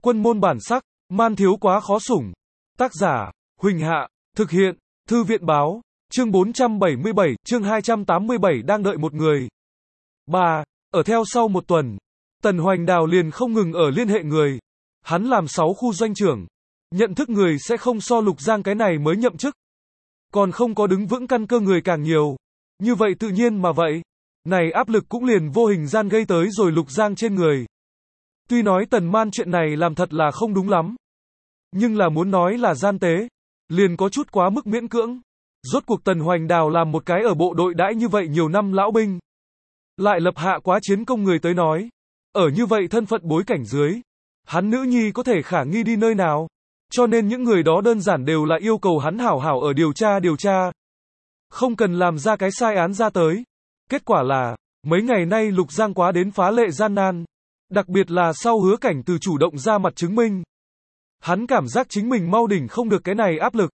Quân môn bản sắc, man thiếu quá khó sủng. Tác giả, Huỳnh Hạ, thực hiện, Thư viện báo, chương 477, chương 287 đang đợi một người. 3. Ở theo sau một tuần, Tần Hoành Đào liền không ngừng ở liên hệ người. Hắn làm 6 khu doanh trưởng. Nhận thức người sẽ không so Lục Giang cái này mới nhậm chức. Còn không có đứng vững căn cơ người càng nhiều. Như vậy tự nhiên mà vậy. Này áp lực cũng liền vô hình gian gây tới rồi Lục Giang trên người. Tuy nói Tần Man chuyện này làm thật là không đúng lắm. Nhưng là muốn nói là gian tế, liền có chút quá mức miễn cưỡng. Rốt cuộc Tần Hoành Đào làm một cái ở bộ đội đãi như vậy nhiều năm lão binh. Lại lập hạ quá chiến công người tới nói. Ở như vậy thân phận bối cảnh dưới, hắn nữ nhi có thể khả nghi đi nơi nào. Cho nên những người đó đơn giản đều là yêu cầu hắn hảo hảo ở điều tra. Không cần làm ra cái sai án ra tới. Kết quả là, mấy ngày nay Lục Giang quá đến phá lệ gian nan. Đặc biệt là sau Hứa Cảnh từ chủ động ra mặt chứng minh. Hắn cảm giác chính mình mau đỉnh không được cái này áp lực.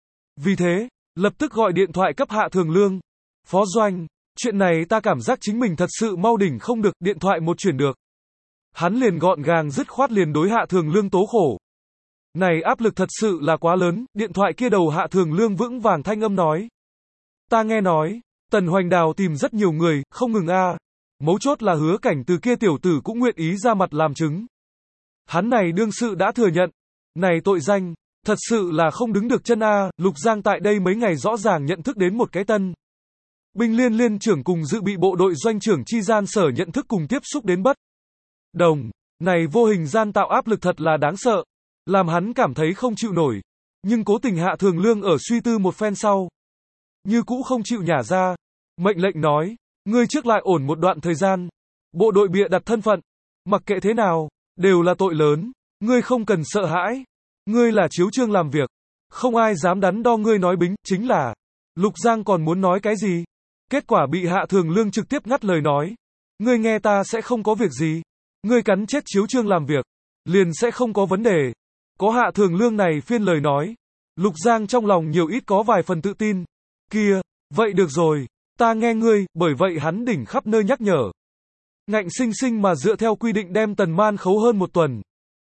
Vì thế, lập tức gọi điện thoại cấp Hạ Thường Lương. Phó Doanh, chuyện này ta cảm giác chính mình thật sự mau đỉnh không được, điện thoại một chuyển được. Hắn liền gọn gàng dứt khoát liền đối Hạ Thường Lương tố khổ. Này áp lực thật sự là quá lớn, điện thoại kia đầu Hạ Thường Lương vững vàng thanh âm nói. Ta nghe nói, Tần Hoành Đào tìm rất nhiều người, không ngừng a. Mấu chốt là Hứa Cảnh từ kia tiểu tử cũng nguyện ý ra mặt làm chứng. Hắn này đương sự đã thừa nhận. Này tội danh, thật sự là không đứng được chân a. Lục Giang tại đây mấy ngày rõ ràng nhận thức đến một cái tân binh liên trưởng cùng dự bị bộ đội doanh trưởng chi gian sở nhận thức cùng tiếp xúc đến bất đồng. Này vô hình gian tạo áp lực thật là đáng sợ. Làm hắn cảm thấy không chịu nổi. Nhưng cố tình Hạ Thường Lương ở suy tư một phen sau. Như cũ không chịu nhả ra. Mệnh lệnh nói, ngươi trước lại ổn một đoạn thời gian. Bộ đội bịa đặt thân phận. Mặc kệ thế nào, đều là tội lớn. Ngươi không cần sợ hãi. Ngươi là chiếu chương làm việc. Không ai dám đắn đo ngươi nói bính, chính là. Lục Giang còn muốn nói cái gì? Kết quả bị Hạ Thường Lương trực tiếp ngắt lời nói. Ngươi nghe ta sẽ không có việc gì. Ngươi cắn chết chiếu chương làm việc. Liền sẽ không có vấn đề. Có Hạ Thường Lương này phiên lời nói. Lục Giang trong lòng nhiều ít có vài phần tự tin. Kia, vậy được rồi. Ta nghe ngươi, bởi vậy hắn đỉnh khắp nơi nhắc nhở. Ngạnh sinh sinh mà dựa theo quy định đem Tần Man khấu hơn một tuần.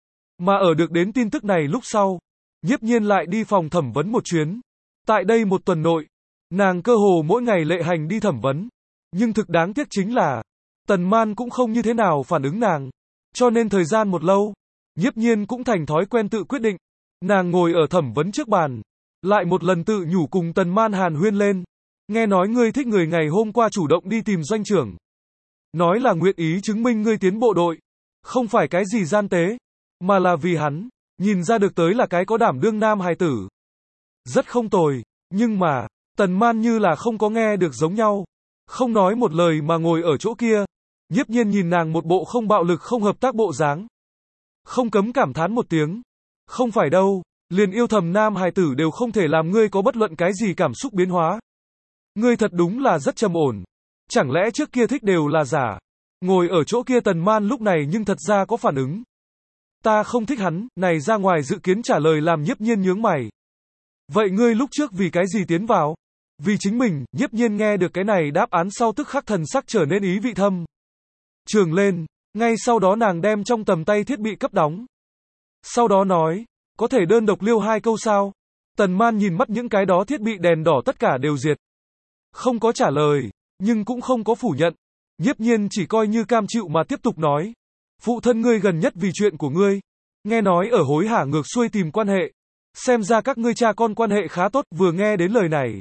Mà ở được đến tin tức này lúc sau, Nhiếp Nhiên lại đi phòng thẩm vấn một chuyến. Tại đây một tuần nội, nàng cơ hồ mỗi ngày lệ hành đi thẩm vấn. Nhưng thực đáng tiếc chính là, Tần Man cũng không như thế nào phản ứng nàng. Cho nên thời gian một lâu, Nhiếp Nhiên cũng thành thói quen tự quyết định. Nàng ngồi ở thẩm vấn trước bàn, lại một lần tự nhủ cùng Tần Man hàn huyên lên. Nghe nói ngươi thích người ngày hôm qua chủ động đi tìm doanh trưởng. Nói là nguyện ý chứng minh ngươi tiến bộ đội. Không phải cái gì gian tế, mà là vì hắn, nhìn ra được tới là cái có đảm đương nam hài tử. Rất không tồi, nhưng mà, Tần Man như là không có nghe được giống nhau. Không nói một lời mà ngồi ở chỗ kia. Nhiếp Nhiên nhìn nàng một bộ không bạo lực không hợp tác bộ dáng. Không cấm cảm thán một tiếng. Không phải đâu, liền yêu thầm nam hài tử đều không thể làm ngươi có bất luận cái gì cảm xúc biến hóa. Ngươi thật đúng là rất trầm ổn. Chẳng lẽ trước kia thích đều là giả? Ngồi ở chỗ kia Tần Man lúc này nhưng thật ra có phản ứng. Ta không thích hắn, này ra ngoài dự kiến trả lời làm Nhiếp Nhiên nhướng mày. Vậy ngươi lúc trước vì cái gì tiến vào? Vì chính mình, Nhiếp Nhiên nghe được cái này đáp án sau tức khắc thần sắc trở nên ý vị thâm trường lên, ngay sau đó nàng đem trong tầm tay thiết bị cấp đóng. Sau đó nói, có thể đơn độc liêu 2 câu sao? Tần Man nhìn mắt những cái đó thiết bị đèn đỏ tất cả đều diệt. Không có trả lời, nhưng cũng không có phủ nhận. Nhiếp Nhiên chỉ coi như cam chịu mà tiếp tục nói. Phụ thân ngươi gần nhất vì chuyện của ngươi. Nghe nói ở hối hả ngược xuôi tìm quan hệ. Xem ra các ngươi cha con quan hệ khá tốt, vừa nghe đến lời này.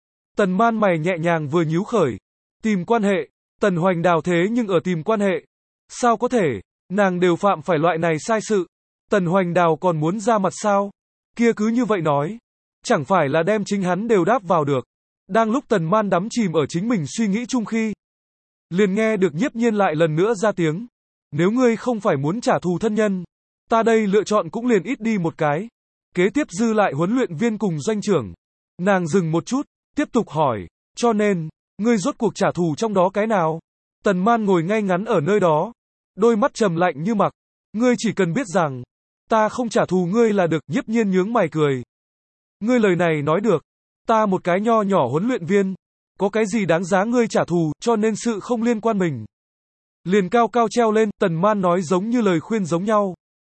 Tần Man mày nhẹ nhàng vừa nhíu khởi. Tìm quan hệ, Tần Hoành Đào thế nhưng ở tìm quan hệ. Sao có thể, nàng đều phạm phải loại này sai sự. Tần Hoành Đào còn muốn ra mặt sao? Kia cứ như vậy nói. Chẳng phải là đem chính hắn đều đáp vào được. Đang lúc Tần Man đắm chìm ở chính mình suy nghĩ chung khi. Liền nghe được Nhiếp Nhiên lại lần nữa ra tiếng. Nếu ngươi không phải muốn trả thù thân nhân, ta đây lựa chọn cũng liền ít đi một cái. Kế tiếp dư lại huấn luyện viên cùng doanh trưởng. Nàng dừng một chút, tiếp tục hỏi, cho nên, ngươi rốt cuộc trả thù trong đó cái nào? Tần Man ngồi ngay ngắn ở nơi đó, đôi mắt trầm lạnh như mặc. Ngươi chỉ cần biết rằng, ta không trả thù ngươi là được. Nhiếp Nhiên nhướng mày cười. Ngươi lời này nói được, ta một cái nho nhỏ huấn luyện viên, có cái gì đáng giá ngươi trả thù, cho nên sự không liên quan mình. Liền cao cao treo lên, Tần Man nói giống như lời khuyên giống nhau.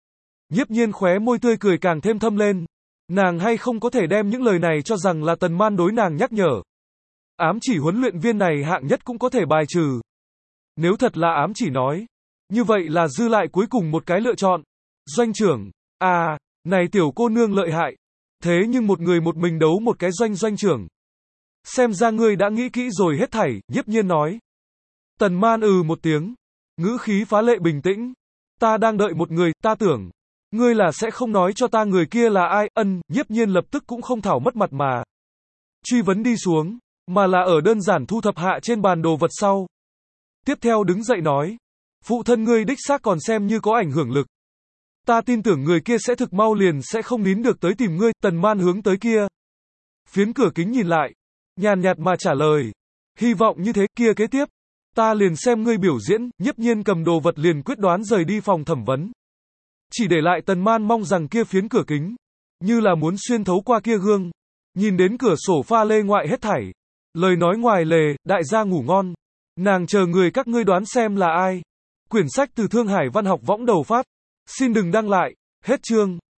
Nhiếp Nhiên khóe môi tươi cười càng thêm thâm lên. Nàng hay không có thể đem những lời này cho rằng là Tần Man đối nàng nhắc nhở. Ám chỉ huấn luyện viên này hạng nhất cũng có thể bài trừ. Nếu thật là ám chỉ nói, như vậy là dư lại cuối cùng một cái lựa chọn. Doanh trưởng, à, này tiểu cô nương lợi hại. Thế nhưng một người một mình đấu một cái doanh trưởng. Xem ra ngươi đã nghĩ kỹ rồi hết thảy, Nhiếp Nhiên nói. Tần Man một tiếng. Ngữ khí phá lệ bình tĩnh. Ta đang đợi một người, ta tưởng. Ngươi là sẽ không nói cho ta người kia là ai, Nhiếp Nhiên lập tức cũng không thảo mất mặt mà. Truy vấn đi xuống, mà là ở đơn giản thu thập hạ trên bàn đồ vật sau. Tiếp theo đứng dậy nói. Phụ thân ngươi đích xác còn xem như có ảnh hưởng lực. Ta tin tưởng người kia sẽ thực mau liền sẽ không nín được tới tìm ngươi, Tần Man hướng tới kia. Phiến cửa kính nhìn lại. Nhàn nhạt mà trả lời. Hy vọng như thế, kia kế tiếp. Ta liền xem ngươi biểu diễn, Nhiếp Nhiên cầm đồ vật liền quyết đoán rời đi phòng thẩm vấn. Chỉ để lại Tần Man mong rằng kia phiến cửa kính. Như là muốn xuyên thấu qua kia gương. Nhìn đến cửa sổ pha lê ngoại hết thảy. Lời nói ngoài lề, đại gia ngủ ngon. Nàng chờ người các ngươi đoán xem là ai. Quyển sách từ Thương Hải Văn học võng đầu phát. Xin đừng đăng lại. Hết chương.